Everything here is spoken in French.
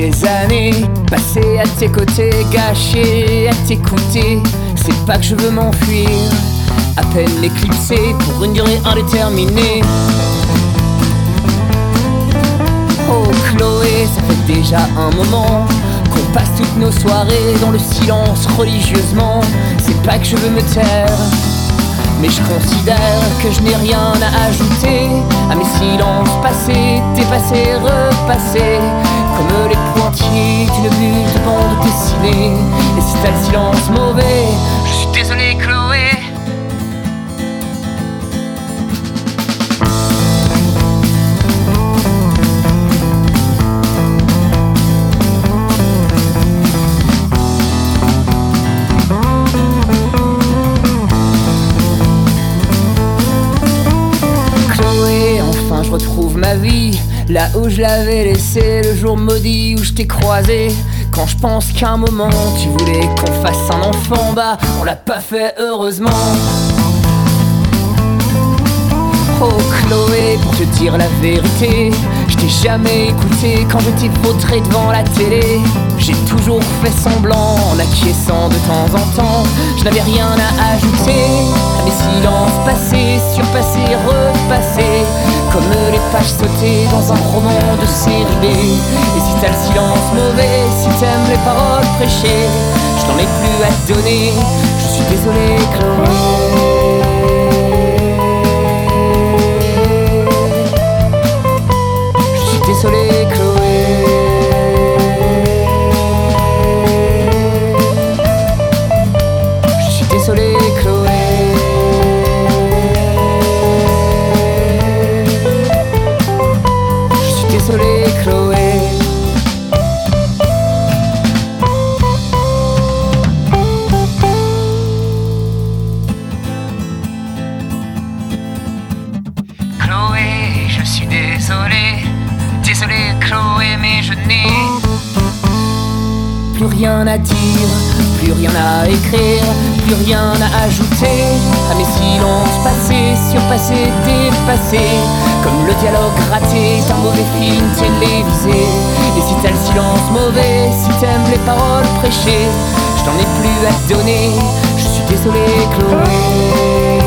ces années passées à tes côtés, gâchées à t'écouter. C'est pas que je veux m'enfuir, à peine éclipsé pour une durée indéterminée. Oh Chloé, ça fait déjà un moment qu'on passe toutes nos soirées dans le silence religieusement. C'est pas que je veux me taire, mais je considère que je n'ai rien à ajouter à mes silences passés, dépassés, repassés, comme les pointillés d'une bulle de bande dessinée. Et si t'as le silence mauvais, je suis désolé Chloé. Je retrouve ma vie là où je l'avais laissée le jour maudit où je t'ai croisé. Quand je pense qu'à un moment tu voulais qu'on fasse un enfant, bah on l'a pas fait heureusement. Oh Chloé, pour te dire la vérité, je t'ai jamais écouté quand je t'ai vautré devant la télé. J'ai toujours fait semblant en acquiesçant de temps en temps. Je n'avais rien à ajouter à mes silences passés, surpassés, repassés, comme les pages sautées dans un roman de série B. Et si t'as le silence mauvais, si t'aimes les paroles prêchées, je n'en ai plus à te donner. Je suis désolé Chloé. Désolé Chloé. Je suis désolé Chloé. Je suis désolé Chloé. Chloé, je suis désolé. Désolé Chloé, mais je n'ai plus rien à dire, plus rien à écrire, plus rien à ajouter à mes silences passés, surpassés, dépassés, comme le dialogue raté d'un mauvais film télévisé. Et si t'as le silence mauvais, si t'aimes les paroles prêchées, je n'en ai plus à te donner. Je suis désolé Chloé.